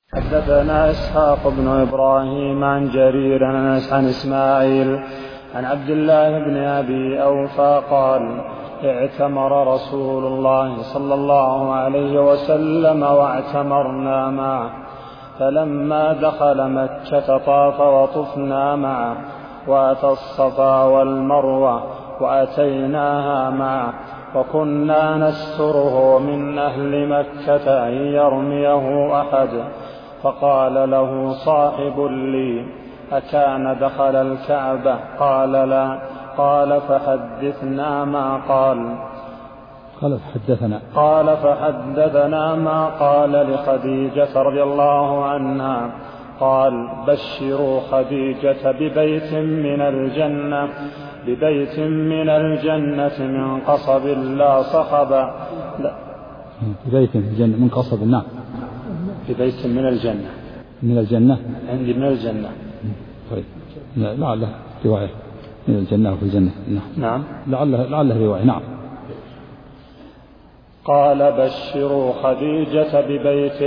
حدثنا إسحاق بن إبراهيم عن جرير عن إسماعيل عن عبد الله بن أبي أوفى قال: اعتمر رسول الله صلى الله عليه وسلم واعتمرنا معه، فلما دخل مكة طاف وطفنا معه، وأتى الصفا والمروة وأتيناها معه، وكنا نستره من أهل مكة أن يرميه أحد. فقال له صاحب لي: أكان دخل الكعبة؟ قال: لا. قال: فحدثنا ما قال. قال: فحدثنا ما قال لخديجة رضي الله عنها. قال: بشروا خديجة ببيت من الجنة من قصب لا صخب. ببيت من الجنة من قصب. نعم. ببيت من الجنة. من الجنة عندي من الجنة. طيب لعله رواية من الجنة وفي الجنة. نعم. لعله رواية. نعم. قال: بشروا خديجة ببيت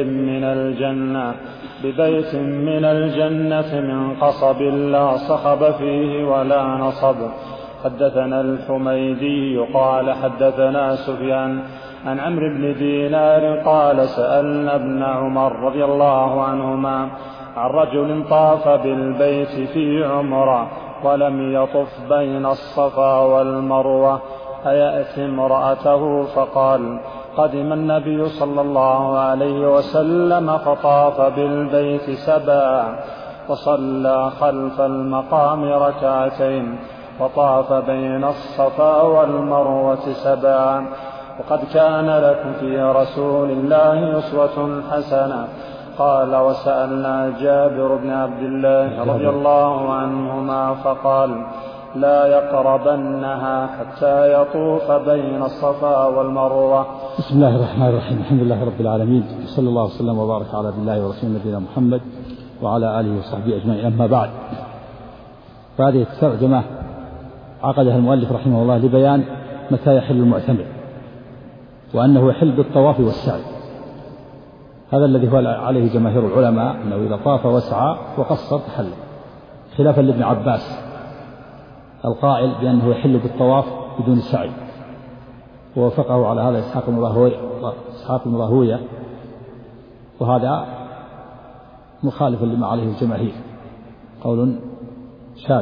من الجنة من قصب لا صخب فيه ولا نصب. حدثنا الحميدي قال: حدثنا سفيان عن عمرو بن دينار قال: سألنا ابن عمر رضي الله عنهما عن رجل طاف بالبيت في عمرة ولم يطف بين الصفا والمروة أيأتي امرأته؟ فقال: قدم النبي صلى الله عليه وسلم فطاف بالبيت 7 وصلى خلف المقام 2 وطاف بين الصفا والمروة 7. وقد كان لكم في رسول الله أسوة حسنة. قال: وسألنا جابر بن عبد الله رضي الله عنهما فقال: لا يقربنها حتى يطوف بين الصفا والمروة. بسم الله الرحمن الرحيم. الحمد لله رب العالمين، صلى الله وسلم وبارك على الله ورسول نبينا محمد وعلى آله وصحبه أجمعين. أما بعد، فهذه الترجمة عقدها المؤلف رحمه الله لبيان متى يحل المعتمر، وأنه يحل بالطواف والسعي. هذا الذي هو عليه جماهير العلماء، أنه إذا طاف وسعى وقصر تحل، خلافا لابن عباس القائل بأنه يحل بالطواف بدون سعي، ووافقه على هذا إسحاق بن راهوية، وهذا مخالف لما عليه الجماهير، قول شاذ.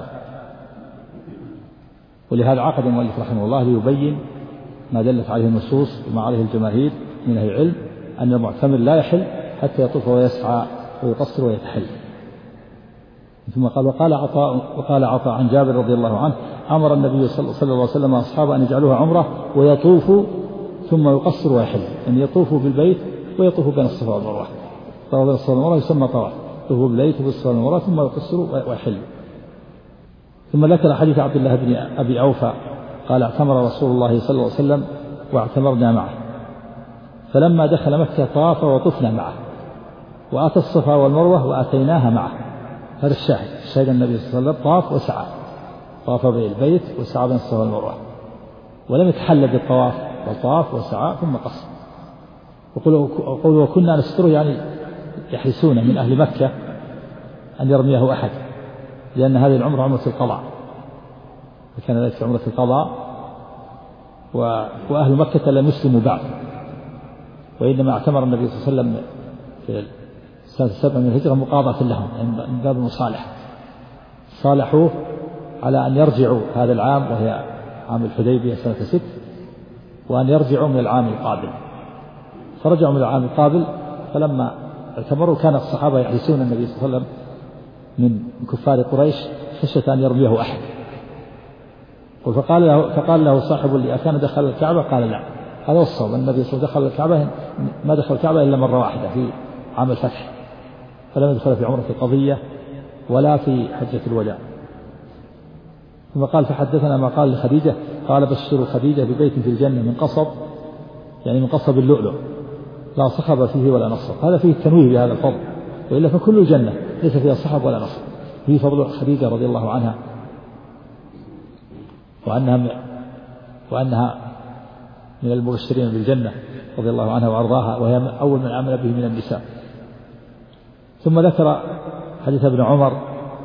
ولهذا عقد المؤلف رحمه الله ليبين ما دلت عليه النصوص وما عليه الجماهير من أهل العلم، أن المعتمر لا يحل حتى يطوف ويسعى ويقصر ويتحل. ثم قال: وقال عطاء عن جابر رضي الله عنه: أمر النبي صلى الله عليه وسلم أصحابه أن يجعلوها عمرة ويطوفوا ثم يقصر ويحل، أن يطوفوا بالبيت ويطوفوا بين الصفا والمروة. طواف بين الصفا والمروة يسمى طواف، يطوفوا بالبيت وبالصفا والمروة ثم يقصروا ويحلوا. ثم ذكر حديث عبد الله بن أبي أوفى قال: اعتمر رسول الله صلى الله عليه وسلم واعتمرنا معه، فلما دخل مكة طاف وطفنا معه، وأتى الصفا والمروة وأتيناها معه. هذا الشاهد النبي صلى الله عليه وسلم طاف وسعى، طاف بالبيت وسعى بين الصفا والمروة، ولم يتحل بالطواف، وطاف وسعى ثم قصر. وقولوا وكنا نستره، يعني يحرسون من أهل مكة أن يرميه أحد، لأن هذه العمرة عمرة القضاء، فكان ذلك عمرة القضاء، وأهل مكة لم يسلموا بعد، وإنما اعتمر النبي صلى الله عليه وسلم في السنة 7 من الهجرة مقاضاة لهم من باب المصالحة، صالحوه على أن يرجعوا هذا العام، وهي عام الحديبية سنة 6، وأن يرجعوا من العام القابل. فرجعوا من العام القابل، فلما اعتمروا كان الصحابة يحرسون النبي صلى الله عليه وسلم من كفار قريش خشية أن يرميه أحد. فقال له صاحب لي: أكان دخل الكعبة؟ قال: لا. هذا الصواب، النبي صلى الله عليه وسلم دخل الكعبة، ما دخل الكعبة إلا مرة واحدة في عام الفتح، فلم يدخل في عمرة القضية ولا في حجة الوداع. ثم قال: فحدثنا ما قال لخديجة. قال: بشروا خديجة ببيت في الجنة من قصب، يعني من قصب اللؤلؤ لا صخب فيه ولا نصب. هذا فيه التنويه بهذا الفضل، وإلا فكل الجنة ليس فيها صخب ولا نصب. فيه فضل خديجة رضي الله عنها، وأنها من المبشرين بالجنة رضي الله عنها وأرضاها، وهي أول من آمن به من النساء. ثم ذكر حديث ابن عمر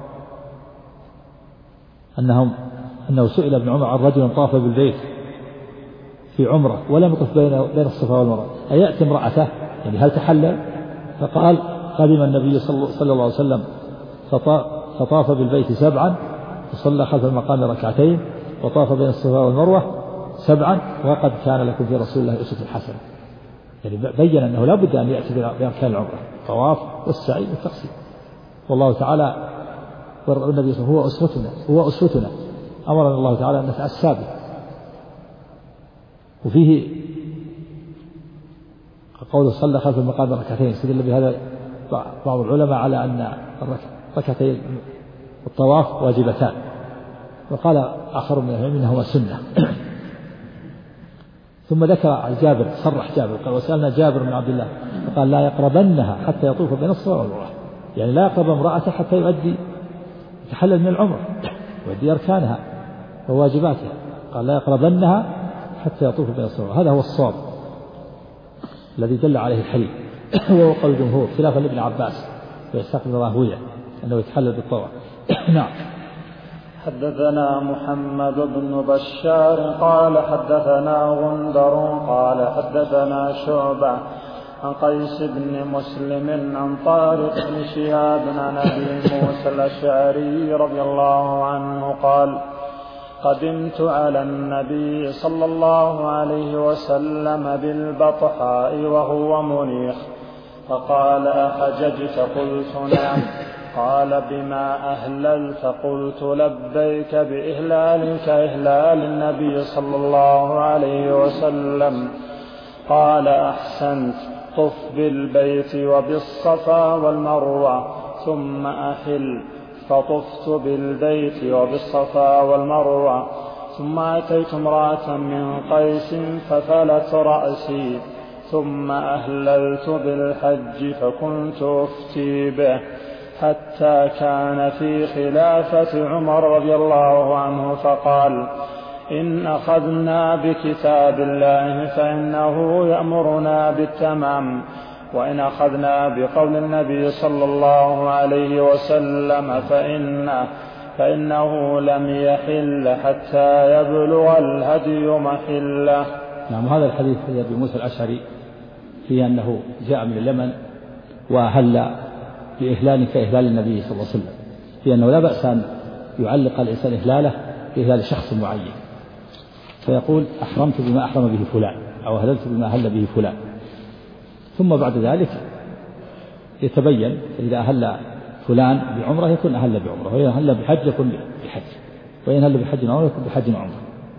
أنه سئل ابن عمر عن رجل طاف بالبيت في عمره ولم يطف بين الصفا والمروة أيأتي امرأته يعني هل تحلل؟ فقال قدم النبي صلى الله عليه وسلم فطاف بالبيت 7 وصلى خلف المقام 2 وطاف بين الصفا والمروة 7 وقد كان لكم في رسول الله أسوة حسنة. يعني بين أنه لا بد أن يأتي بأركان العمرة الطواف والسعي والتقصير. والله تعالى والنبي صلى الله عليه وسلم هو أسوتنا أمرنا الله تعالى أن نتأسى به. وفيه قوله صلى خلف المقام 2 استدل بهذا بعض العلماء على أن ركعتي الطواف واجبتان، وقال آخر من العلماء إنهما سنة. ثم ذكر جابر صرح جابر قال وسألنا جابر بن عبد الله فقال لا يقربنها حتى يطوف بين الصفا والمروة، يعني لا يقرب امرأته حتى يتحلل من العمرة ويؤدي أركانها وواجباتها. قال لا يقربنها حتى يطوف بين الصفا، هذا هو الصواب الذي دل عليه الحديث وهو قول الجمهور خلافا لابن عباس ويستقبل راهويه أنه يتحلل بالطواف. نعم. حدثنا محمد بن بشار قال حدثنا غندر قال حدثنا شعبة عن قيس بن مسلم عن طارق بن شهاب عن أبي موسى الأشعري رضي الله عنه قال قدمت على النبي صلى الله عليه وسلم بالبطحاء وهو منيخ فقال أحججت؟ قلت نعم. قال بما أهللت؟ قلت لبيك بإهلال كإهلال النبي صلى الله عليه وسلم. قال أحسنت، طف بالبيت وبالصفا والمروة ثم أحل. فطفت بالبيت وبالصفا والمروة ثم أتيت امرأة من قيس ففلت رأسي ثم أهللت بالحج فكنت أفتي به حتى كان في خلافة عمر رضي الله عنه فقال إن أخذنا بكتاب الله فإنه يأمرنا بالتمام، وإن أخذنا بقول النبي صلى الله عليه وسلم فإنه لم يحل حتى يبلغ الهدي محله. نعم. هذا الحديث في أبي موسى الأشعري فيه أنه جاء من اليمن وهل بإهلال كإهلال النبي صلى الله عليه وسلم، في أنه لا بأس أن يعلق الإنسان إهلاله بإهلال شخص معين فيقول أحرمت بما أحرم به فلان أو أهللت بما أهل به فلان، ثم بعد ذلك يتبين إذا أهل فلان بعمرة يكون أهل بعمرة، وإذا أهل بحج يكون بحج، وإن أهل بحج وعمرة يكون بحج وعمرة.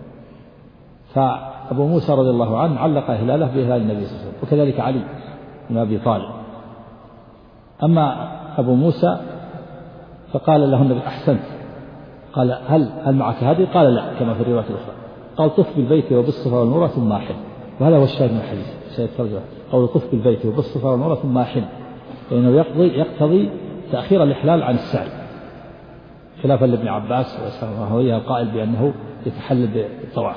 فأبو موسى رضي الله عنه علق إهلاله بإهلال النبي صلى الله عليه وسلم، وكذلك علي بن أبي طالب. أما أبو موسى فقال له النبي أحسنت، قال هل معك هدي؟ قال لا كما في الرواية الأخرى. قال طف بالبيت وبالصفا والمروة ثم أحل، وهذا هو الشاهد من الحديث شاهد الترجمة قول طف بالبيت وبالصفا والمروة ثم أحل، لأنه يقتضي تأخير الإحلال عن السعي خلافا لابن عباس وهو القائل بأنه يتحلل بالطواف.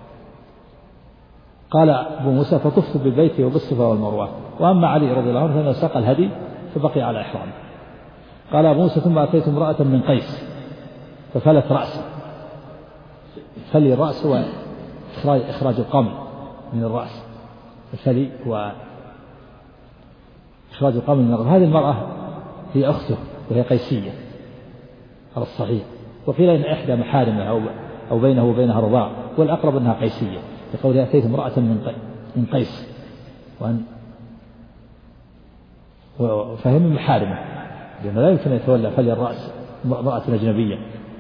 قال أبو موسى فطفت بالبيت وبالصفا والمروة. وأما علي رضي الله عنه فإنه ساق الهدي فبقي على إحرامه. قال أبو موسى ثم أتيت امرأة من قيس ففلت رأسه، فلي الرأس هو إخراج القمل من الرأس، الفلي هو إخراج القمل من الرأس. هذه المرأة هي أخته وهي قيسية على الصحيح، وقيل إن إحدى محارمها أو بينه وبينها رضاع، والأقرب أنها قيسية لقول أتيت امرأة من قيس فهم من محارمه، لأنه لا يمكن أن يتولى فلي الرأس امرأة أجنبية.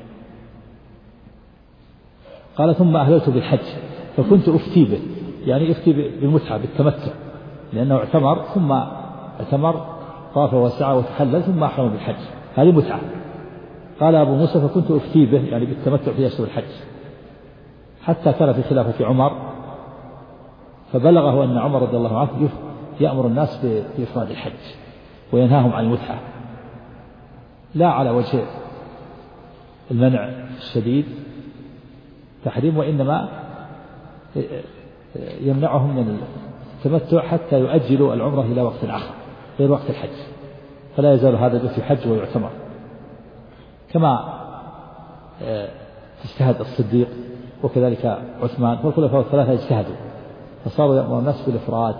قال ثم أهللت بالحج فكنت أفتي به، يعني أفتي بالمتعة بالتمتع، لأنه اعتمر ثم طاف وسعى وتحلل ثم أحرم بالحج، هذه متعة. قال أبو موسى فكنت أفتي به يعني بالتمتع في أشهر الحج، حتى كان في خلافة عمر فبلغه أن عمر رضي الله عنه يأمر الناس بإفراد الحج وينهاهم عن المتعة، لا على وجه المنع الشديد تحريم، وإنما يمنعهم من التمتع حتى يؤجلوا العمرة إلى وقت آخر غير وقت الحج. فلا يزال هذا البيت يحج ويعتمر، كما اجتهد الصديق وكذلك عثمان، والخلفاء الثلاثة اجتهدوا فصاروا يأمرون الناس بالإفراد،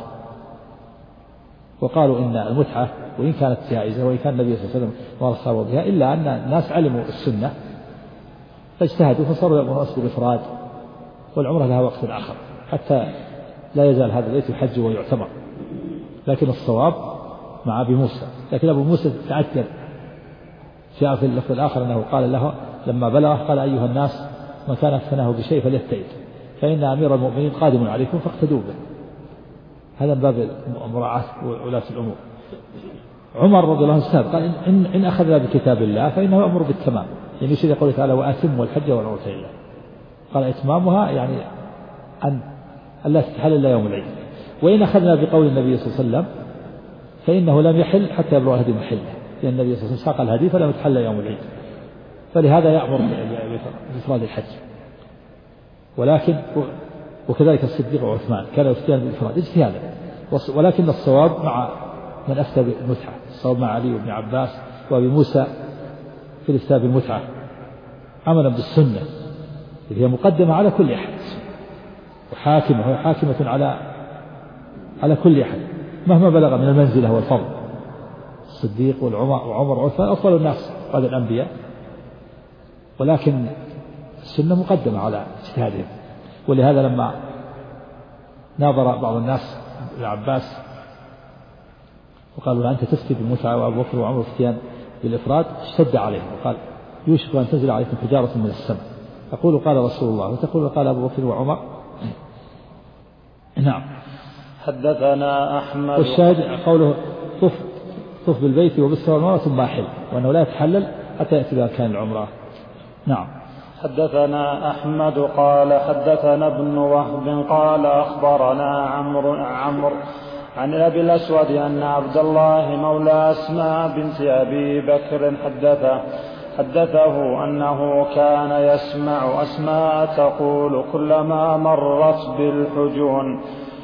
وقالوا إن المتعة وإن كانت جائزة وإن كان النبي صلى الله عليه وسلم ما رخصوا بها إلا أن الناس علموا السنة فاجتهدوا فصاروا يأمرون الناس بالإفراد، والعمرة لها وقت آخر حتى لا يزال هذا البيت يحج ويعتمر. لكن الصواب مع أبي موسى، لكن أبو موسى تعجب، جاء في اللفظ الآخر أنه قال له لما بلغ قال أيها الناس من كان افتناه بشيء فليتئد فإن أمير المؤمنين قادم عليكم فاقتدوا به. هذا من باب مراعاة ولاة الأمور. عمر رضي الله عنه اجتهد قال إن أخذنا بكتاب الله فإنه يأمر بالتمام، يعني يشير يقول تعالى وأتموا الحج والعمرة لله، قال إتمامها يعني أن لا تتحل إلا يوم العيد. وإن أخذنا بقول النبي صلى الله عليه وسلم فإنه لم يحل حتى يبلغ الهدي محله، لأن النبي صلى الله عليه وسلم ساق الهدي فلم يتحل يوم العيد، فلهذا يأمر بإفراد الحج. وكذلك الصديق وعثمان كانوا يفتيان بالإفراد اجتهادا، ولكن الصواب مع من أفتى بالمتعة، الصواب مع علي وابن عباس وأبي موسى في الافتاء بالمتعة عملا بالسنة اللي هي مقدمة على كل أحد، وحاكمة حاكمة على كل أحد مهما بلغ من المنزلة والفضل. الصديق وعمر وعثمان أفضل الناس بعد الأنبياء، ولكن السنة مقدمة على اجتهادهم. ولهذا لما ناظر بعض الناس ابن عباس وقالوا أنت تفتي بالمتعة وأبو بكر وعمر يفتيان بالإفراد اشتد عليهم وقال يوشك أن تنزل عليكم حجارة من السماء، يقول قال رسول الله وتقول قال أبو بكر وعمر. نعم. حدثنا أحمد. والشاهد قوله طف بالبيت وبالسوى والمرأة ثم أحل، وأنه لا يتحلل حتى يأتي بها كان العمرة. نعم. حدثنا أحمد قال حدثنا ابن وهب قال أخبرنا عمرو عن أبي الأسود أن عبد الله مولى أسماء بنت أبي بكر حدثه أنه كان يسمع أسماء تقول كلما مرت بالحجون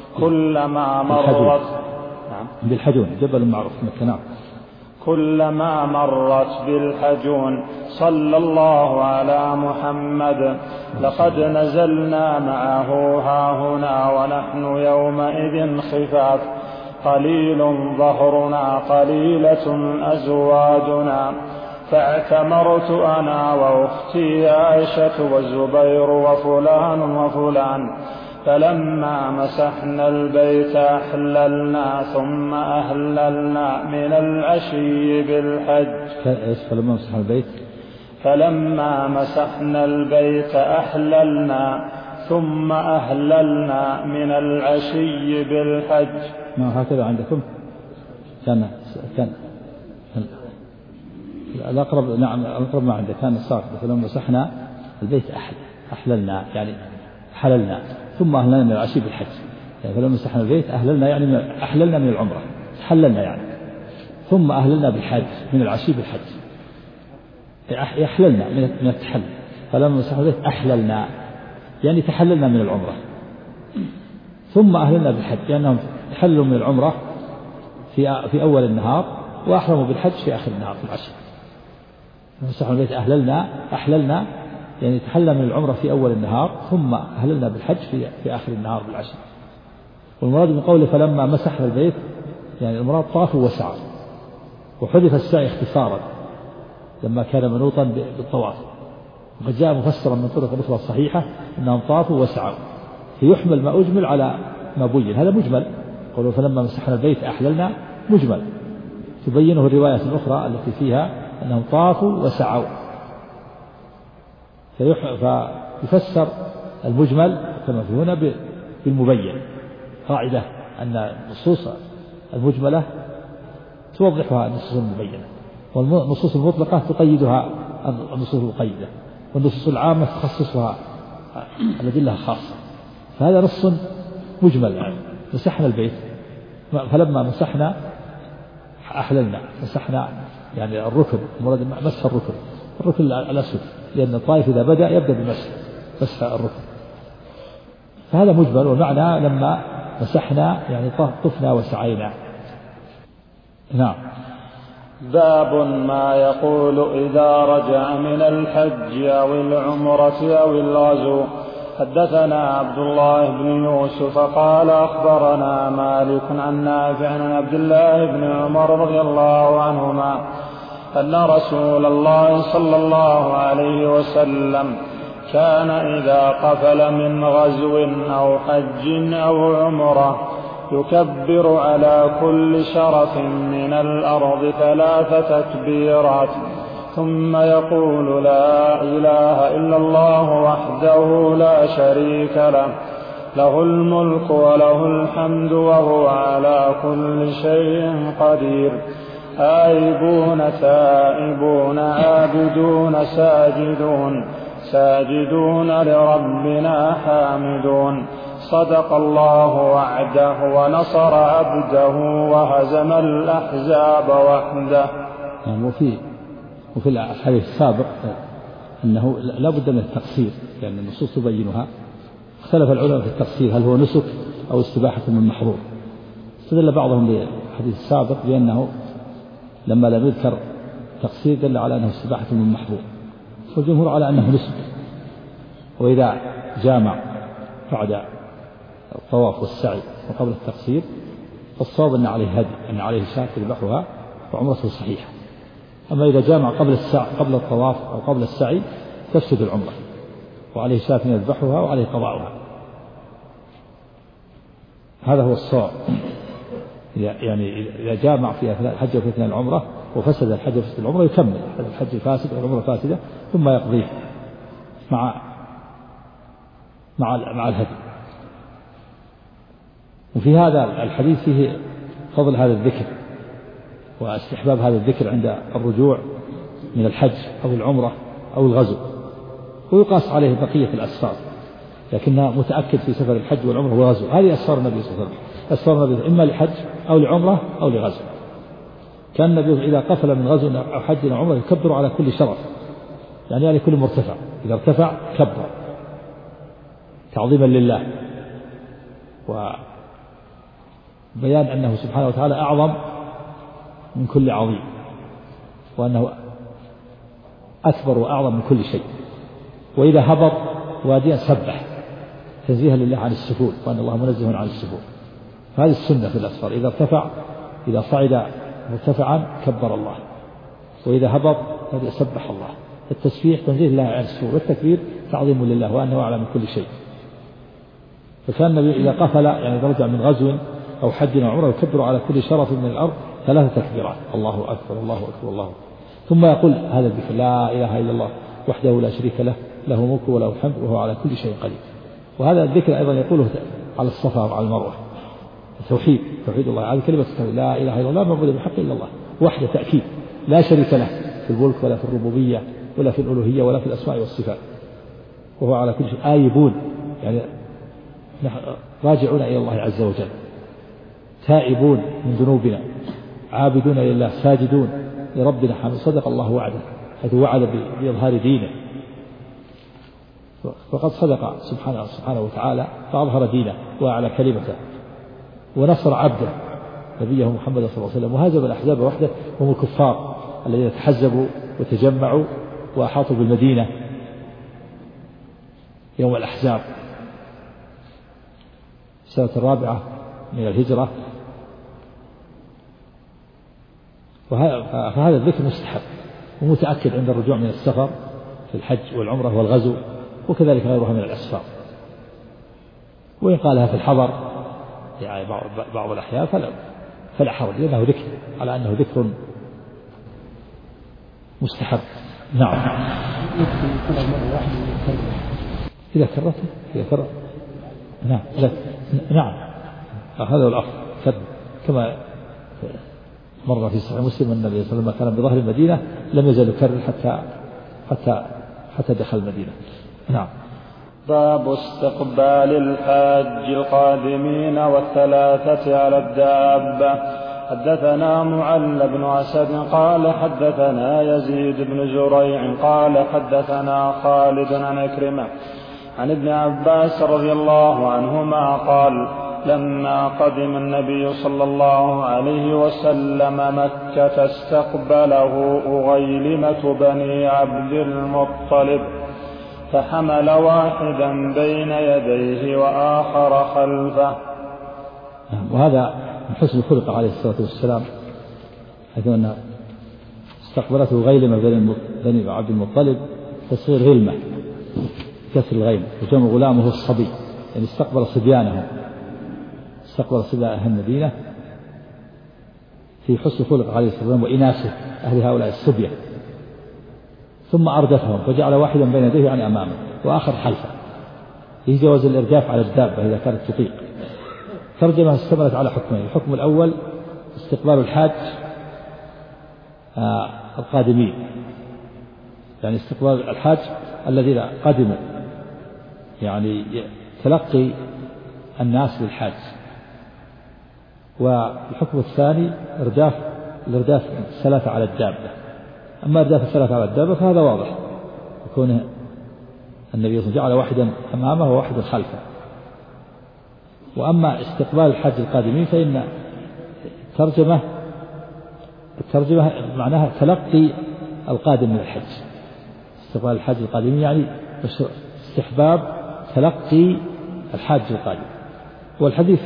بالحجون جبل معروف مكة. كلما مرت بالحجون صلى الله على محمد لقد نزلنا معه هاهنا ونحن يومئذ خفاف قليل ظهرنا قليلة أزوادنا فاعتمرت أنا وأختي عائشة والزبير وفلان فلما مسحنا البيت أحللنا ثم أهللنا من العشي بالحج. فلما مسحنا البيت أحللنا ثم أهللنا من العشي بالحج. ما هكذا عندكم كان الأقرب. نعم الأقرب ما عندك كان الصاف. فلما مسحنا البيت أحللنا يعني حللنا ثم أهللنا من العشي بالحج. يعني فلما مسحنا البيت أهللنا يعني أحللنا من العمرة حللنا يعني ثم أهللنا بالحج من العشي بالحج يحللنا من التحلل. فلما مسحنا البيت أحللنا يعني تحللنا من العمرة ثم أهللنا بالحج لأنهم تحللوا من العمرة في أول النهار وأحرموا بالحج في آخر النهار في العشي. مسحنا البيت أحللنا يعني تحلل من العمرة في أول النهار ثم أهللنا بالحج في آخر النهار بالعشي. والمراد من قوله فلما مسحنا البيت يعني المراد طافوا وسعوا، وحذف السعي اختصارا لما كان منوطا بالطواف، وقد جاء مفسرا من طرق الأخرى الصحيحة أنهم طافوا وسعوا فيحمل ما أجمل على ما بين. هذا مجمل قولوا فلما مسحنا البيت أحللنا مجمل تبينه الرواية الأخرى التي فيها أنهم طافوا وسعوا، فيفسر المجمل كما في هنا بالمبين. قاعدة أن النصوص المجملة توضحها النصوص المبينة، والنصوص المطلقة تقيدها النصوص المقيدة، والنصوص العامة تخصصها الأدلة الخاصة. فهذا نص مجمل يعني مسحنا البيت فلما مسحنا أحللنا مسحنا يعني الركن مراد مسح الركن الأسود، لأن الطائف إذا بدأ يبدأ بمسح الركن. فهذا مجمل، والمعنى لما مسحنا يعني طفنا وسعينا. نعم. باب ما يقول إذا رجع من الحج أو العمرة أو الغزو. حدثنا عبد الله بن يوسف قال أخبرنا مالك عن نافع عن عبد الله بن عمر رضي الله عنهما أن رسول الله صلى الله عليه وسلم كان إذا قفل من غزو أو حج أو عمرة يكبر على كل شرف من الأرض 3 تكبيرات ثم يقول لا إله إلا الله وحده لا شريك له له الملك وله الحمد وهو على كل شيء قدير آيبون تائبون عابدون ساجدون لربنا حامدون صدق الله وعده ونصر عبده وهزم الأحزاب وحده. وفي الحديث السابق أنه لا بد من التقصير لأن النصوص تبينها. اختلف العلماء في التقصير هل هو نسك أو استباحة من محظور. استدل بعضهم بالحديث السابق بأنه لما لم يذكر تقصير دل على أنه استباحة من محظور، والجمهور على أنه نسك. وإذا جامع بعد الطواف والسعي وقبل التقصير فالصواب أن عليه هدي، أن عليه شاة يذبحها وعمرته صحيحة. أما إذا جامع قبل الطواف أو قبل السعي تفسد العمرة وعليه شاة يذبحها وعليه قضاؤها. هذا هو الصواب. يعني إذا جامع في أثناء الحج وفي أثناء العمرة وفسد الحج وفسد العمرة يكمل الحج فاسد والعمرة فاسدة ثم يقضيه مع الهدي. وفي هذا الحديث فيه فضل هذا الذكر واستحباب هذا الذكر عند الرجوع من الحج أو العمرة أو الغزو، ويقاس عليه بقية الأسفار، لكنها متأكد في سفر الحج والعمرة والغزو. هذه أسفار النبي صلى الله عليه وسلم، أسفار النبي إما لحج أو لعمرة أو لغزو. كان النبي إذا قفل من غزو أو حج أو عمرة يكبر على كل شرف، يعني كل مرتفع، إذا ارتفع كبر تعظيما لله وبيان أنه سبحانه وتعالى أعظم من كل عظيم، وأنه أكبر وأعظم من كل شيء. وإذا هبط واديا سبح تنزيها لله عن السفول، وأن الله منزه عن السفول. هذه السنة في الأسفار، إذا صعد مرتفعا كبر الله، وإذا هبط سبح الله. التسبيح تنزيه الله عن السفول، والتكبير تعظيم لله وأنه أعلم من كل شيء. فكان النبي إذا قفل يعني رجع من غزو أو حج أو عمرة يكبر على كل شرف من الأرض 3 تكبيرات، الله أكبر الله أكبر الله أكبر، ثم يقول هذا الذكر لا إله إلا الله وحده لا شريك له له الملك وله الحمد وهو على كل شيء قدير. وهذا الذكر أيضا يقوله على الصفا وعلى المروة، توحيد الله، هذه كلمة لا إله إلا الله لا معبود بحق إلا الله وحده، تأكيد لا شريك له في الملك ولا في الربوبية ولا في الألوهية ولا في الأسماء والصفات، وهو على كل شيء. آيبون يعني راجعون إلى الله عز وجل، تائبون من ذنوبنا، عابدون لله، ساجدون لربنا حمد. صدق الله وعده حيث وعد بإظهار دينه، فقد صدق سبحانه وتعالى فأظهر دينه وأعلى كلمته، ونصر عبده نبيه محمد صلى الله عليه وسلم، وهزم الأحزاب وحده هم الكفار الذين تحزبوا وتجمعوا وأحاطوا بالمدينة يوم الأحزاب السنة 4 من الهجرة. فهذا الذكر مستحب ومتأكد عند الرجوع من السفر في الحج والعمرة والغزو، وكذلك غيرها من الأسفار. وإن قالها في الحضر يعني بعض الأحيان فلا حرج، لأنه ذكر على أنه ذكر مستحب. نعم. إذا كررت نعم هذا هو الأفضل، كما مر في صحيح مسلم أن النبي صلى الله عليه وسلم كان بظهر المدينة لم يزل يكرر حتى دخل المدينة. نعم. باب استقبال الحاج القادمين والثلاثة على الدابة. حدثنا معل بن أسد قال حدثنا يزيد بن زريع قال حدثنا خالد عن عكرمة عن ابن عباس رضي الله عنهما قال لما قدم النبي صلى الله عليه وسلم مكة استقبله أغيلمة بني عبد المطلب فحمل واحدا بين يديه وآخر خلفه. وهذا من حسن الخلق عليه الصلاة والسلام، حيث أن استقبلته غيلمة بني عبد المطلب تصغير غلمة كسر الغيم، وجمع غلامه الصبي، يعني استقبل صبيانه، استقبل صبيان أهل المدينة في حسن خلق عليه الصلاة والسلام وإناسه أهل هؤلاء الصبية، ثم أردفهم فجعل واحدا بين يديه عن أمامه وآخر خلفه، في جواز الإرداف على الدابة إذا كانت تطيق. ترجمة اشتملت على حكمين: الحكم الأول استقبال الحاج القادمين، يعني استقبال الحاج الذين قدموا، يعني تلقي الناس للحاج. والحكم الثاني الإرداف الثلاثة على الدابة. أما إرداف الثلاثة على الدابة فهذا واضح، يكون النبي صلى الله عليه وسلم جعل واحدا أمامه وواحدا خلفه. وأما استقبال الحاج القادمين فإن الترجمة معناها تلقي القادم من الحج. استقبال الحاج القادمين يعني استحباب تلقي الحاج القادم. والحديث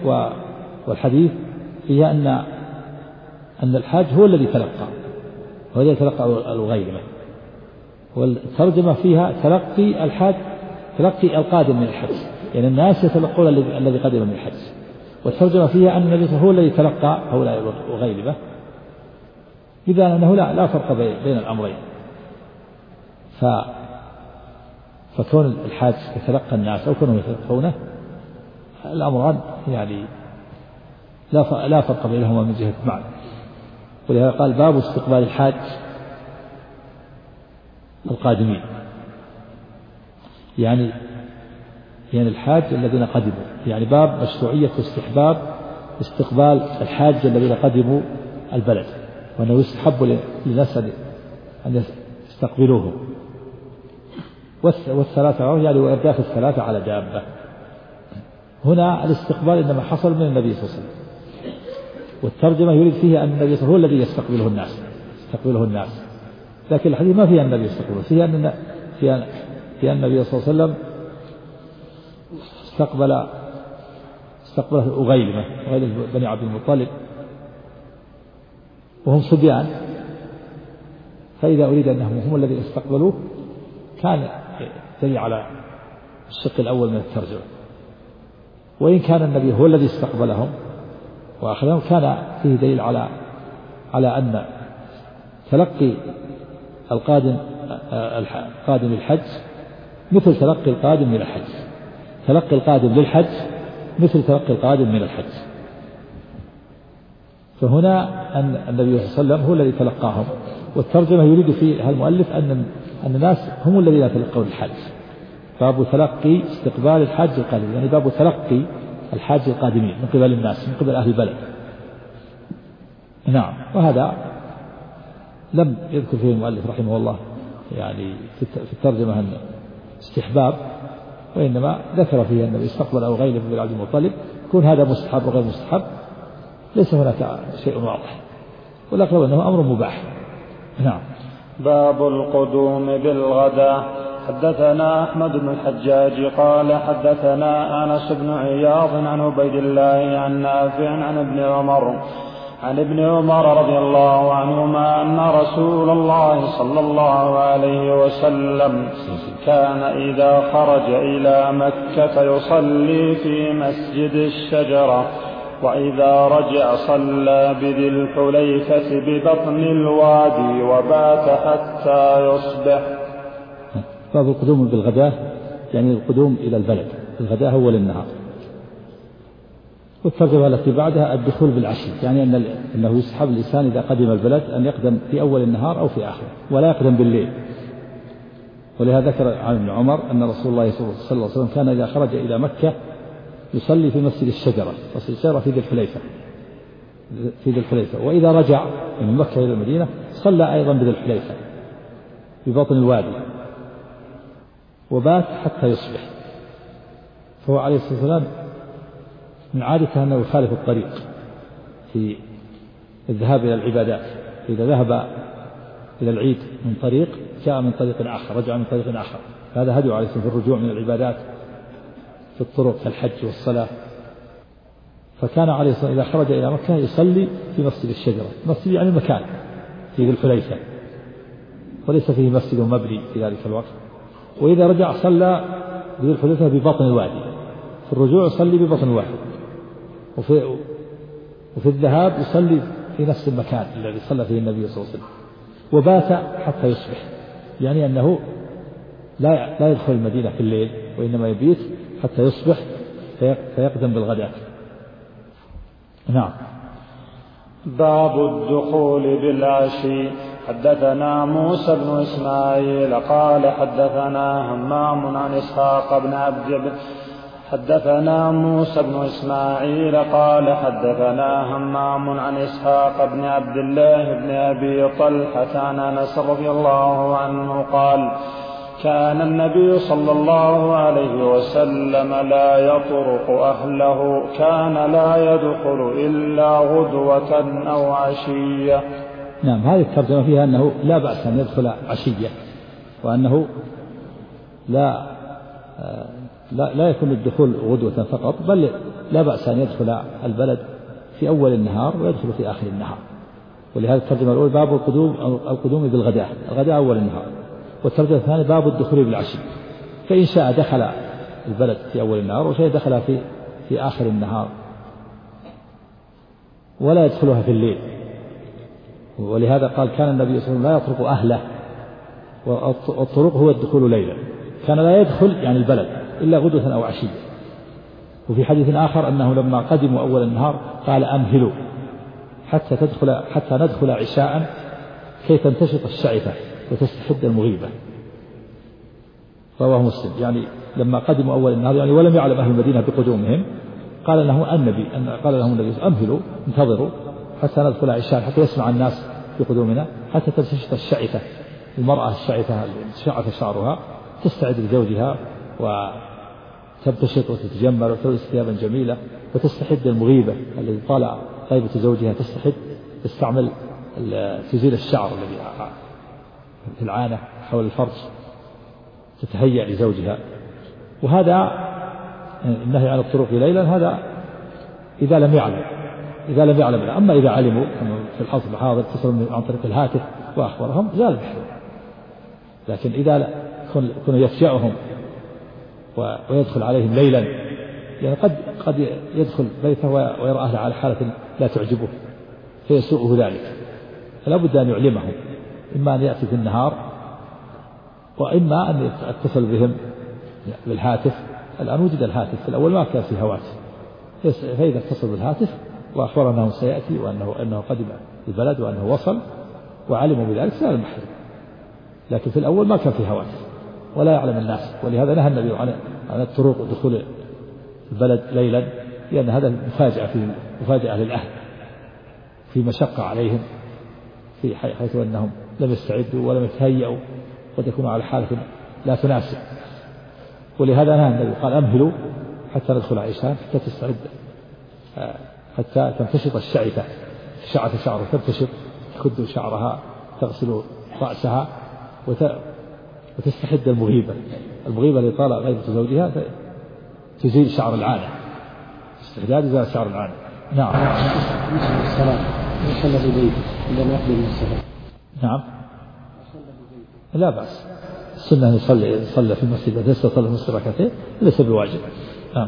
فيها أن الحاج هو الذي تلقى، هو الذي تلقى الغيلمة. والترجمة فيها تلقي الحاج، تلقي القادم من الحج، يعني الناس يتلقون الذي قدم من الحج. والترجمة فيها أن النبي هو الذي تلقى هؤلاء الغيلمة، إذا أنه لا فرق بين الأمرين. فكون الحاج يتلقى الناس أو كونهم يتلقونه الأمران يعني لا فرق بينهما من جهة معنى. ولهذا قال باب استقبال الحاج القادمين، يعني الحاج الذين قدموا، يعني باب مشروعية واستحباب استقبال الحاج الذين قدموا البلد، وأنه يستحب للناس أن يستقبلوه. والثلاثة يعني وإرداف الثلاثة على دابة. هنا الاستقبال إنما حصل من النبي صلى الله عليه وسلم، والترجمة يريد فيها أن النبي صلى الله عليه وسلم هو الذي يستقبله الناس. لكن الحديث ما فيها النبي يستقبله، فيها أن النبي صلى الله عليه وسلم استقبله أغيلمة بني عبد المطلب وهم صبيان، فإذا أريد أنهم هم الذين استقبلوه كان دليل على الشق الأول من الترجمة. وإن كان النبي هو الذي استقبلهم وأخذهم كان فيه دليل على أن تلقي القادم الحج مثل تلقي القادم من الحج، تلقي القادم للحج مثل تلقي القادم من الحج. فهنا أن النبي صلى الله عليه وسلم هو الذي تلقاهم، والترجمة يريد فيها المؤلف أن الناس هم الذين يتلقون الحج. باب تلقي استقبال الحاج القادم، يعني باب تلقي الحاج القادمين من قبل الناس، من قبل أهل البلد. نعم. وهذا لم يذكر فيه المؤلف رحمه الله يعني في الترجمة أن استحباب، وإنما ذكر فيه أنه استقبل أو غيره من عبد المطلب، يكون هذا مستحب وغير مستحب، ليس هناك شيء واضح، والأقرب أنه أمر مباح. نعم. باب القدوم بالغداة. حدثنا أحمد بن الحجاج قال حدثنا أنس بن عياض عن عبيد الله عن نافع عن ابن عمر رضي الله عنهما أن رسول الله صلى الله عليه وسلم كان إذا خرج إلى مكة يصلي في مسجد الشجرة، وإذا رجع صلى بذي الحليفة ببطن الوادي وبات حتى يصبح. باب القدوم بالغداة، يعني القدوم إلى البلد، الغداة أول النهار. والترجمة التي بعدها الدخول بالعشي، يعني أنه يسحب الإنسان إذا قدم البلد أن يقدم في أول النهار أو في آخره، ولا يقدم بالليل. ولهذا ذكر عن ابن عمر أن رسول الله صلى الله عليه وسلم كان إذا خرج إلى مكة يصلي في مسجد الشجرة، مسجد الشجرة في ذي الحليفة، وإذا رجع من مكة إلى المدينة صلى أيضا بذي الحليفة ببطن الوادي وبات حتى يصبح. فهو عليه الصلاة والسلام من عادته أنه يخالف الطريق في الذهاب إلى العبادات. إذا ذهب إلى العيد من طريق جاء من طريق آخر، رجع من طريق آخر. هذا هدي عليه في الرجوع من العبادات في الطرق كالحج والصلاة. فكان عليه الصلاة والسلام إذا خرج إلى مكة يصلي في مسجد الشجرة، مسجد يعني مكان في ذي الحليفة، وليس فيه مسجد مبني في ذلك الوقت. وإذا رجع صلى في ذي الحليفة ببطن الوادي، في الرجوع يصلي ببطن الوادي، وفي الذهاب يصلي في نفس المكان الذي صلى فيه النبي صلى الله عليه وسلم. وبات حتى يصبح، يعني أنه لا يدخل المدينة في الليل، وإنما يبيت حتى يصبح فيقدم بالغداة. نعم. باب الدخول بالعشي. حدثنا موسى بن إسماعيل قال حدثنا همام عن إسحاق بن عبد حدثنا موسى بن إسماعيل قال حدثنا همام عن إسحاق بن عبد الله بن أبي طلحة عن أنس رضي الله عنه قال كان النبي صلى الله عليه وسلم لا يطرق أهله، كان لا يدخل إلا غدوة أو عشية. نعم. هذه الترجمة فيها أنه لا بأس أن يدخل عشية، وأنه لا يكون الدخول غدوة فقط، بل لا بأس أن يدخل البلد في أول النهار ويدخل في آخر النهار. ولهذا الترجمة الأولى باب القدوم بالغداء، الغداء أول النهار. والترجمة الثانية باب الدخول بالعشي، فإن شاء دخل البلد في أول النهار، وشاء دخل في آخر النهار، ولا يدخلها في الليل. ولهذا قال كان النبي صلى الله عليه وسلم لا يطرق أهله، والطرق هو الدخول ليلا، كان لا يدخل يعني البلد إلا غدوة أو عشية. وفي حديث آخر أنه لما قدموا أول النهار قال أمهلوا حتى ندخل عشاء كي تنتشط الشعثة وتستحد المغيبة. رواه مسلم. يعني لما قدموا أول النهار يعني ولم يعلم أهل المدينة بقدومهم، قال لهم النبي أمهلوا انتظروا حتى ندخل عشاء، حتى يسمع الناس بقدومنا، حتى تنتشط الشعثة. المرأة الشعثة شعث شعرها تستعد لزوجها وتبتشط وتتجمل وتلبس ثيابا جميلة وتستحد المغيبة الذي طالع غيبة زوجها، تستعمل تزيل الشعر الذي في العانة حول الفرج، تتهيأ لزوجها. وهذا النهي عن الطرق ليلا هذا إذا لم يعلم. أما إذا علموا في الحظ الحاضر اتصلوا عن طريق الهاتف وأخبرهم زال المحذور. لكن إذا كانوا يفجأهم ويدخل عليهم ليلا، يعني قد يدخل بيته ويرى أهله على حالة لا تعجبه فيسوءه ذلك، فلا بد أن يعلمهم، إما أن يأتي في النهار وإما أن يتصل بهم بالهاتف. الآن وجد الهاتف، في الأول ما كان في هواتف، فإذا اتصل بالهاتف وأخبر أنه سيأتي وأنه قدم البلد وأنه وصل وعلموا بذلك سأل المحرم. لكن في الأول ما كان في هواتف ولا يعلم الناس، ولهذا نهى النبي عن الطرق ودخول البلد ليلا، لأن هذا مفاجأة للأهل، في مشقة عليهم، في حيث أنهم لم يستعدوا ولم يتهيئوا، قد يكونوا على حالة لا تناسب. ولهذا نهى النبي قال أمهلوا حتى ندخل عشاء حتى تستعد، حتى تنتشط الشعثة، شعث شعره تنتشط، تخد شعرها، تغسل رأسها وتستحد المغيبة اللي طال غيبة زوجها تزيل شعر العانة، استحداد إزالة شعر العانة. نعم. الصلاة يصلى في بيته عندما يقبل من السفر. نعم لا بأس، السنة أن يصلي في المسجد، إذا يصلي في المسجد ركعتين ليس بواجب. نعم.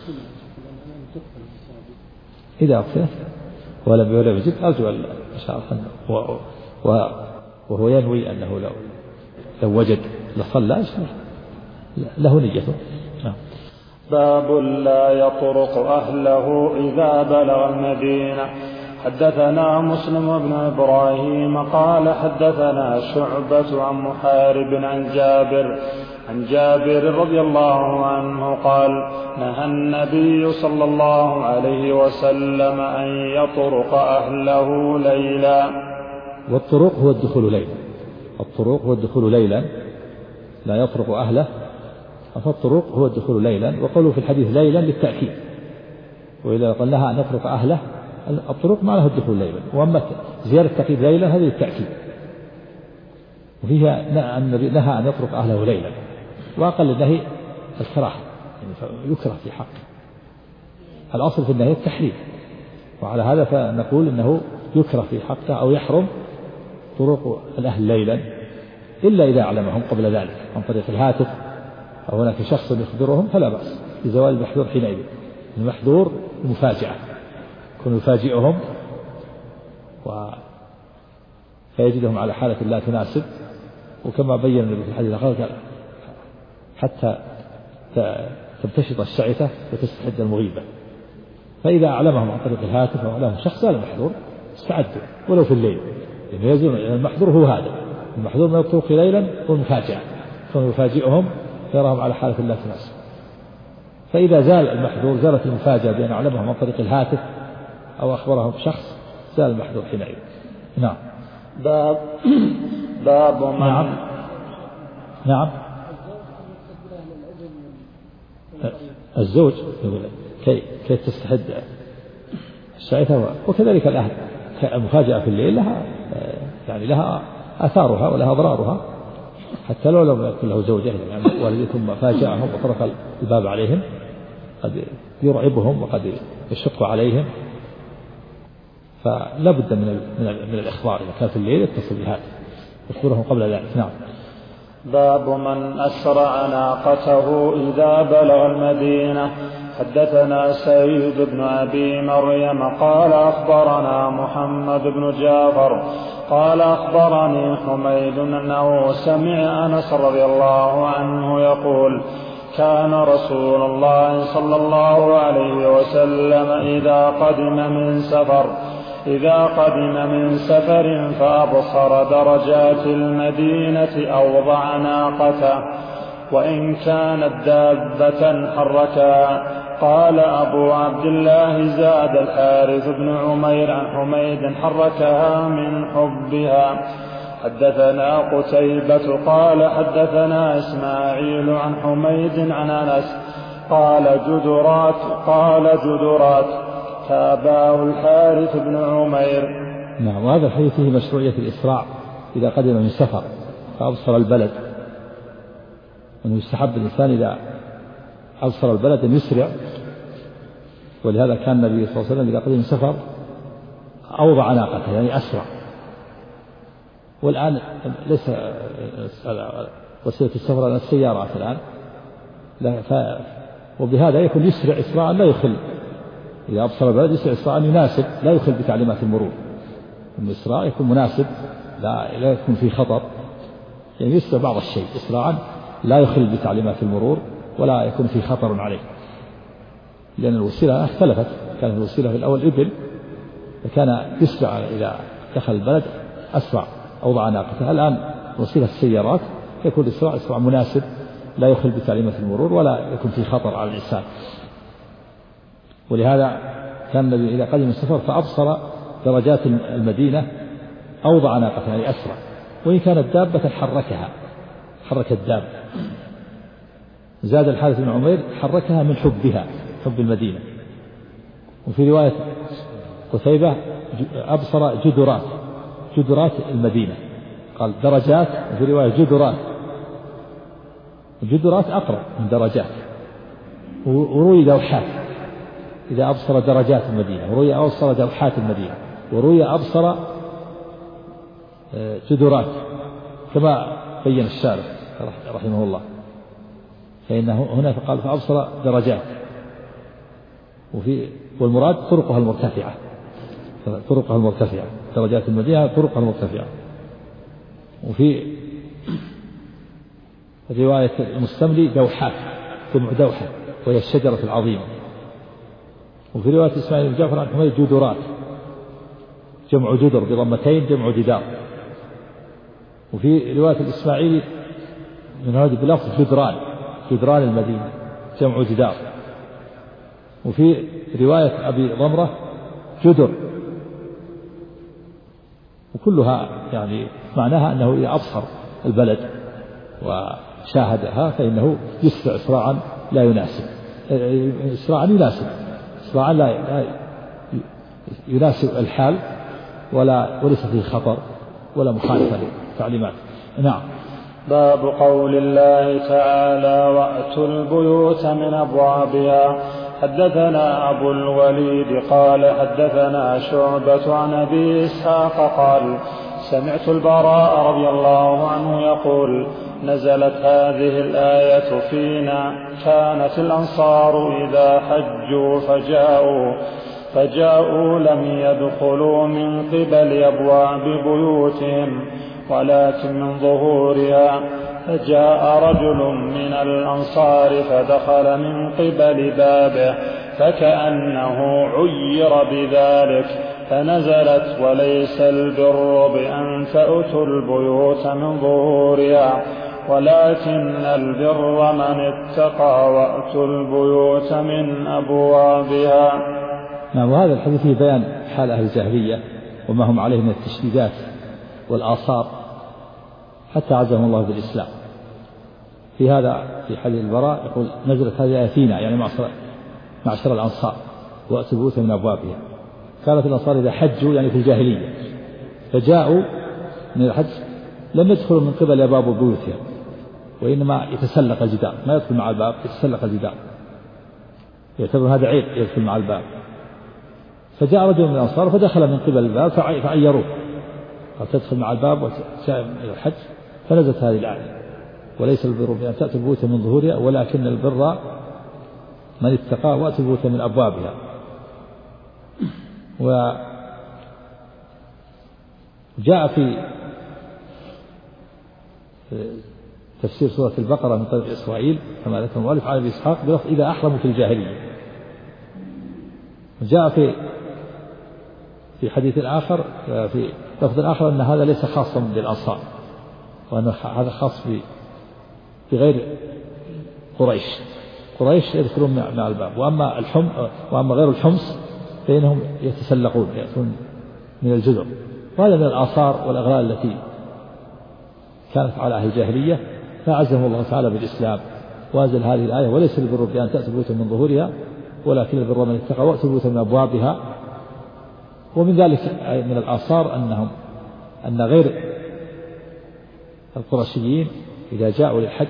إذا أقفت ولم يجد أرجو إن شاء الله، وهو ينوي أنه لو وجد لصلى له نيته. نعم. باب لا يطرق أهله إذا بلغ المدينة. حدثنا مسلم بن إبراهيم قال حدثنا شعبة عن محارب عن جابر رضي الله عنه قال نهى النبي صلى الله عليه وسلم أن يطرق أهله ليلا. والطرق هو الدخول ليلا، الطرق هو الدخول ليلا، لا يطرق أهله، فالطرق هو الدخول ليلا. وقالوا في الحديث ليلا للتأكيد، وإذا قال لها أن يطرق أهله الطرق ما له الدخول ليلا، وأما زيادة تقييد ليلا هذه التأكيد، وفيها النبي نهى أن يطرق أهله ليلا، وأقل النهي الكراهة يعني يكره في حقه. الأصل في النهي التحريم، وعلى هذا فنقول إنه يكره في حقه أو يحرم طرق الأهل ليلا إلا إذا أعلمهم قبل ذلك عن طريق الهاتف أو هناك شخص يخبرهم فلا بأس بزوال المحذور حينئذ. المحذور المفاجأة، يكون يفاجئهم فيجدهم على حالة لا تناسب، وكما بين النبي في الحديث الآخر حتى تمتشط الشعثة وتستحد المغيبة. فإذا أعلمهم عن طريق الهاتف أو أعلمهم شخص زال المحذور استعدوا ولو في الليل، لأنه يزول المحذور هو هذا، المحذور من الطرق ليلا والمفاجأة، فيفاجئهم فيراهم على حالة لا تناسب. فإذا زال المحذور زالت المفاجأة بأن أعلمهم عن طريق الهاتف أو أخبرهم شخص زال المحذور حينئذ. نعم. باب من نعم الزوج كي تستحد الشعثة، وكذلك الأهل المفاجأة في الليل لها يعني لها آثارها ولها أضرارها، حتى لو لم يكن له زوجة يعني والدتهم فاجأهم وطرق الباب عليهم قد يرعبهم وقد يشق عليهم، فلا بد من الإخبار إذا كان في الليل يتصل بالهاتف يخبرهم قبل ذلك. نعم. باب من أسرع ناقته إذا بلغ المدينة. حدثنا سعيد بن أبي مريم قال أخبرنا محمد بن جعفر قال أخبرني حميد أنه سمع أنس رضي الله عنه يقول كان رسول الله صلى الله عليه وسلم إذا قدم من سفر فأبصر درجات المدينة أوضع ناقته وإن كانت دابة حركها. قال أبو عبد الله زاد الحارث بن عمير عن حميد حركها من حبها. حدثنا قتيبة قال حدثنا إسماعيل عن حميد عن أنس قال جدرات تاباه الحارث بن عمير. نعم. وهذا الحديث فيه مشروعية الإسراع إذا قدم من سفر فأبصر البلد، أنه يستحب الإنسان إذا أبصر البلد أن يسرع، ولهذا كان النبي صلى الله عليه وسلم إذا قدم من سفر أوضع ناقته يعني أسرع. والآن ليس وسيلة السفر على السيارات الآن، وبهذا يكون يسرع إسراعا لا يخل، إذا أبصر البلد يسرع إسراعا يناسب لا يخل بتعليمات المرور. الإسراع يكون مناسب لا يكون فيه خطر، يعني يسرع بعض الشيء إسراعا لا يخل بتعليمات المرور ولا يكون فيه خطر عليه، لأن الوسيلة اختلفت. كانت الوسيلة في الأول إبل، فكان يسرع إذا دخل البلد أسرع أوضع ناقته. الآن وسيلة السيارات يكون الإسراع إسراع مناسب لا يخل بتعليمات المرور ولا يكون فيه خطر على الإنسان. ولهذا كان النبي إذا قدم السفر فأبصر درجات المدينة أوضع ناقته يعني أسرع، وإن كانت دابة حرك الدابة. زاد الحارث بن عمير حركها من حبها، حب المدينة. وفي رواية قتيبة أبصر جدرات المدينة، قال درجات، وفي رواية جدرات أقرب من درجات. وروي دوحات إذا أبصر درجات المدينة، وروي أبصر دوحات المدينة، وروي أبصر جدرات كما بين الشارح رحمه الله. فإنه هنا فقال فأبصر درجات، والمراد طرقها المرتفعة درجات المدينة طرقها المرتفعة. وفي رواية المستملي دوحات جمع دوحة وهي الشجرة العظيمة. وفي رواية إسماعيل بن جعفر عن حميد جدرات جمع جدر بضمتين جمع جدار. وفي رواية الإسماعيلي من هذا بلفظ جدران المدينة جمع جدار. وفي رواية أبي ضمرة جدر. وكلها يعني معناها أنه إذا أبصر البلد وشاهدها فإنه يسرع إسراعا لا يناسب، إسراعا يناسب إسراعا لا يناسب الحال وليس فيه خطر ولا مخالفة للتعليمات. نعم. باب قول الله تعالى وأتوا البيوت من أبوابها. حدثنا أبو الوليد قال حدثنا شعبة عن أبي إسحاق قال سمعت البراء رضي الله عنه يقول نزلت هذه الآية فينا كانت الأنصار إذا حجوا فجاءوا لم يدخلوا من قبل أبواب بيوتهم ولكن من ظهورها فجاء رجل من الأنصار فدخل من قبل بابه فكأنه عير بذلك فنزلت وليس البر بأن تأتوا البيوت من ظهورها ولكن البر من اتقى وأتوا البيوت من أبوابها. نعم. وهذا الحديث فيه بيان حال أهل الجاهلية وما هم عليه من التشديدات والآثار حتى عزهم الله بالإسلام. في هذا في حديث البراء يقول نزلت هذه الآية فينا يعني معشر الأنصار وأتوا البيوت من أبوابها. كانت الأنصار إذا حجوا يعني في الجاهلية فجاءوا من الحج لم يدخلوا من قبل أبواب بيوتها وإنما يتسلق الجدار، ما يدخل مع الباب، يتسلق الجدار، يعتبر هذا عيب يدخل مع الباب. فجاء رجل من الأنصار فدخل من قبل الباب فعيروه قال تدخل مع الباب وجاء إلى الحج. فنزلت هذه الآية وليس البر بأن تأتوا البيوت من ظهورها ولكن البر من اتقى وأتوا البيوت من أبوابها. وجاء في تفسير سورة البقرة من طريق إسرائيل كما ذكر المؤلف عن أبي إسحاق بلفظ إذا أحرموا في الجاهلية. وجاء في حديث آخر في لفظ آخر أن هذا ليس خاصا بالأنصار وأن هذا خاص بغير قريش يدخلون مع الباب. وأما غير الحمص فإنهم يتسلقون يأتون من الجذر. وهذا من الآثار والأغلال التي كانت على أهل الجاهلية فأعزهم الله تعالى بالإسلام وأنزل هذه الآية وليس البر بأن تأتوا البيوت من ظهورها ولكن البر من اتقى وأتوا البيوت من أبوابها. ومن ذلك من الآثار أن غير القرشيين إذا جاءوا للحج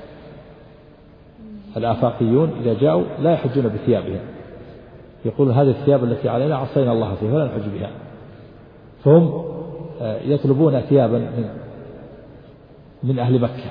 الآفاقيون إذا جاءوا لا يحجون بثيابهم، يقول هذه الثياب التي علينا عصينا الله فيها ولا نحج بها. فهم يطلبون ثيابا من أهل مكة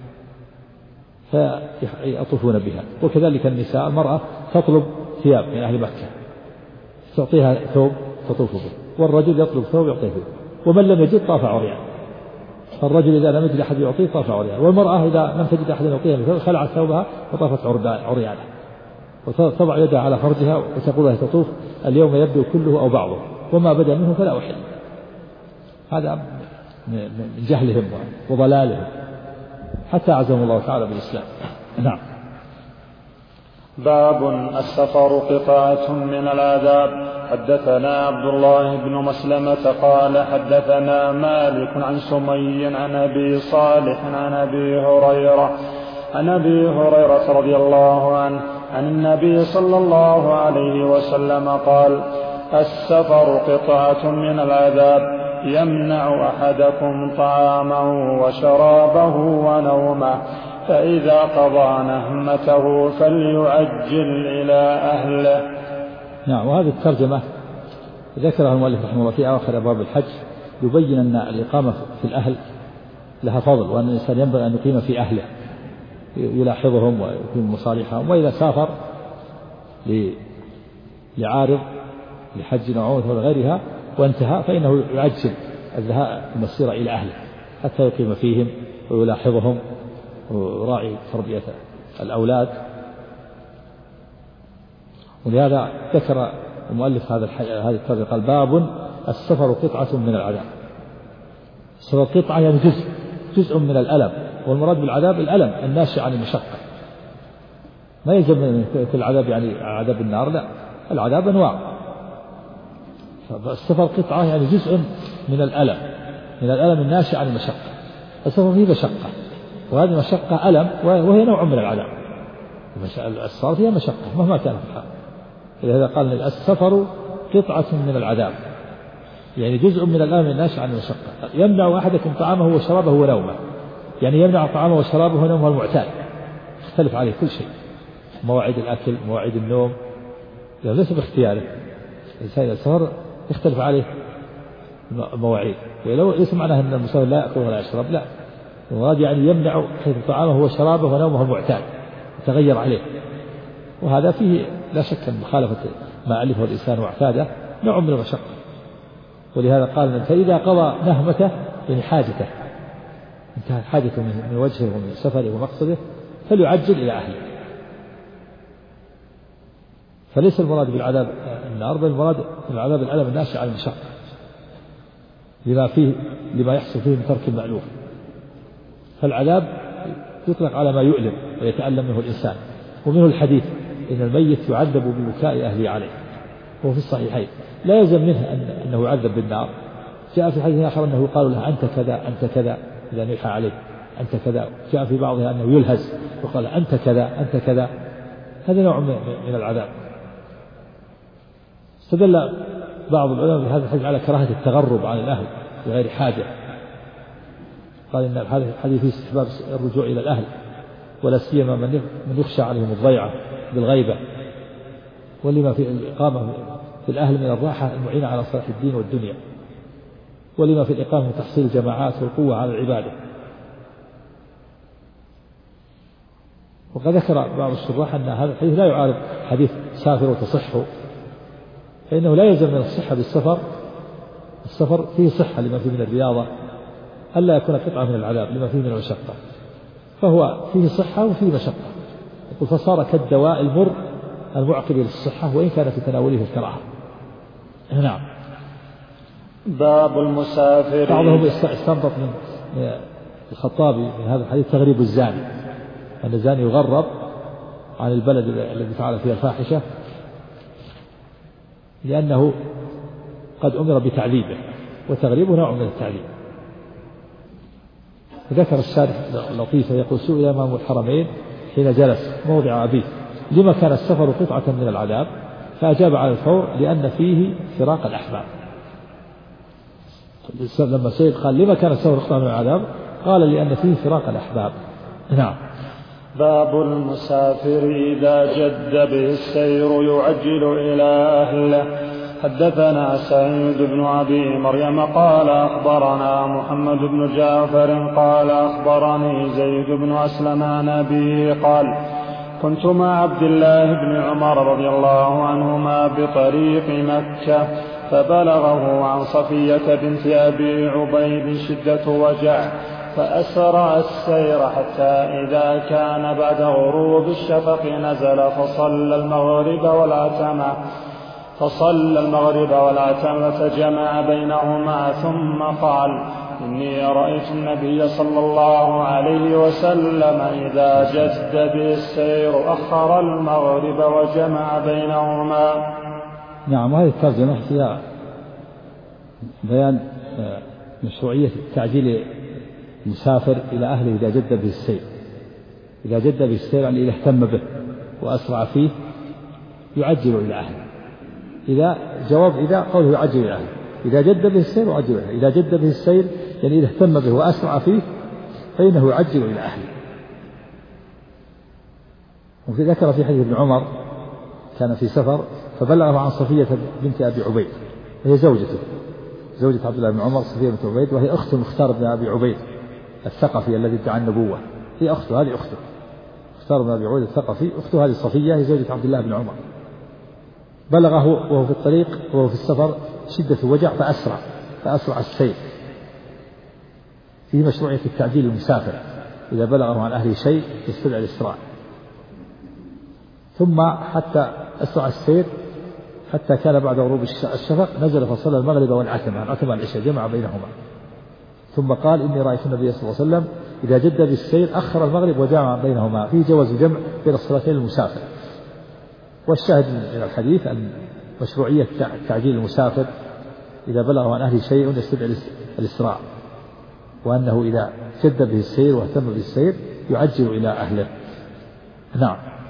فيطوفون بها. وكذلك النساء المرأة تطلب ثياب من أهل مكة تعطيها ثوب تطوف به، والرجل يطلب ثوب يعطيه به. ومن لم يجد طاف عريان، فالرجل إذا لم يجد أحد يعطيه طاف عريان، والمرأة إذا لم تجد أحد يعطيها مثل خلعت ثوبها وطافت عريانة وتضع يدها على فرجها وتقول لها تطوف اليوم يبدو كله أو بعضه وما بدا منه فلا أحل. هذا من جهلهم وضلالهم حتى أعزهم الله تعالى بالإسلام. نعم. باب السفر قطعة من العذاب. حدثنا عبد الله بن مسلمة قال حدثنا مالك عن سمي عن أبي صالح عن أبي هريرة رضي الله عنه عن النبي صلى الله عليه وسلم قال السفر قطعة من العذاب يمنع أحدكم طعامه وشرابه ونومه فإذا قضى نهمته فليعجل إلى أهله. نعم. وهذه الترجمة ذكرها المؤلف رحمه الله في آخر أبواب الحج يبين أن الإقامة في الأهل لها فضل وأن الإنسان ينبغي أن يقيم في أهله يلاحظهم ويقيم مصالحهم. وإذا سافر لعارض لحج أو عمرة وغيرها وانتهى فإنه يعجل المسيرة إلى أهله حتى يقيم فيهم ويلاحظهم ويراعي تربية الأولاد. ولهذا ذكر المؤلف هذه الترجمة قال باب السفر قطعة من العذاب. السفر قطعة يعني جزء من الألم، والمراد بالعذاب الألم الناشئ عن المشقة، ما يلزم من كل عذاب يعني عذاب النار، لا، العذاب أنواع. فالسفر قطعة يعني جزء من الألم الناشئ عن المشقة. السفر فيه مشقة وهذه المشقة ألم وهي نوع من العذاب. السفر فيها مشقة مهما كانت الحال. ولهذا قال السفر قطعة من العذاب، يعني جزء من الألم الناشئ عن المشقة. يمنع أحدكم طعامه وشرابه ونومه، يعني يمنع طعامه وشرابه ونومه المعتاد، يختلف عليه كل شيء، مواعيد الأكل، مواعيد النوم، يعني ليس باختياره. الإنسان السفر يختلف عليه مواعيد، ولو ليس معناه أن المسافر لا يأكل ولا يشرب، لا، المراد يعني يمنع حيث طعامه وشرابه ونومه المعتاد يتغير عليه، وهذا فيه لا شك أن مخالفة ما ألفه الإنسان واعتاده نوع من المشقة. ولهذا قال فإذا قضى نهمته يعني حاجته، انتهى حاجته من وجهه ومن سفره ومقصده فليعجل إلى أهله. فليس المراد بالعذاب النار، بل المراد بالعذاب الألم الناشئ عن المشقة لما يحصل فيه من ترك المألوف. فالعذاب يطلق على ما يؤلم ويتألم منه الإنسان. ومنه الحديث إن الميت يعذب ببكاء أهله عليه، وهو في الصحيحين، لا يلزم منه أنه يعذب بالنار. جاء في حديث آخر أنه يقال له أنت كذا أنت كذا إذا نيح عليه، أنت كذا. جاء في بعضها أنه يلهز وقال أنت كذا أنت كذا. هذا نوع من العذاب. استدل بعض العلماء بهذا الحديث على كراهة التغرب عن الأهل بغير حاجة، قال إن الحديث فيه استحباب الرجوع إلى الأهل، ولا سيما من يخشى عليهم الضيعة بالغيبة، ولما في الإقامة في الأهل من الراحة المعينة على صلاح الدين والدنيا، ولما في الإقامة من تحصيل الجماعات والقوة على العبادة. وقد ذكر بعض الشراح أن هذا الحديث لا يعارض حديث سافر وتصحوا، فإنه لا يلزم من الصحة بالسفر. السفر فيه صحة لما فيه من الرياضة، ألا يكون قطعة من العذاب لما فيه من المشقة، فهو فيه صحة وفيه مشقة. يقول فصار كالدواء المر المعقب للصحة وإن كان في تناوله الكراهة. نعم. باب المسافر. بعضهم استنبط من الخطابي من هذا الحديث تغريب الزاني، أن الزاني يغرب عن البلد الذي فعل فيها الفاحشة لأنه قد أمر بتعذيبه، وتغريبه نوع من التعذيب. ذكر الشارح لطيفة يقول سئل إمام الحرمين حين جلس موضع أبيه لما كان السفر قطعة من العذاب، فأجاب على الفور لأن فيه فراق الأحباب. لما سئل قال لما كان السفر قطعة من العذاب، قال لأن فيه فراق الأحباب. نعم. باب المسافر إذا جد به السير يعجل إلى أهله. حدثنا سعيد بن أبي مريم قال أخبرنا محمد بن جعفر قال أخبرني زيد بن أسلم عن أبيه قال كنت مع عبد الله بن عمر رضي الله عنهما بطريق مكة، فبلغه عن صفية بنت أبي عبيد شدة وجع، فأسرع السير حتى إذا كان بعد غروب الشفق نزل فصلى المغرب والعتمة فجمع بينهما ثم قال إني رأيت النبي صلى الله عليه وسلم إذا جد به السير أخر المغرب وجمع بينهما. نعم. هذه الترجمة فيها بيان مشروعية تعجيل المسافر إلى أهله إذا جد به السير. إذا جد به السير يعني إذا اهتم به وأسرع فيه يعجل إلى أهله. إذا قوله يعجل إلى أهله، إذا جد به السير يعجل إلى أهله. إذا جد به السير يعني إذا اهتم به وأسرع فيه فإنه يعجل إلى أهله. وفي ذكر في حديث ابن عمر كان في سفر فبلغه عن صفية بنت أبي عبيد، وهي زوجة عبد الله بن عمر، صفية بنت عبيد، وهي أخت مختار بن أبي عبيد الثقفي الذي ادعى النبوة. هي أخته، هذه أخته مختار بن أبي عبيد الثقفي، أخته هذه صفية هي زوجة عبد الله بن عمر. بلغه وهو في الطريق وهو في السفر شدة وجع فأسرع السير. فيه مشروعية التعجيل المسافر إذا بلغه عن أهله شيء يستدعي الإسراع. ثم حتى أسرع السير حتى كان بعد غروب الشفق نزل فصلى المغرب والعتمة العشاء جمع بينهما. ثم قال إني رأيت النبي صلى الله عليه وسلم إذا جد بالسير أخر المغرب وجمع بينهما، فيه جواز الجمع بين الصلاتين المسافر. والشاهد من الحديث أن مشروعية تعجيل المسافر إذا بلغ عن أهله شيء يستدعي الإسراع، وأنه إذا جد به السير واهتم بالسير يعجل إلى أهله. نعم.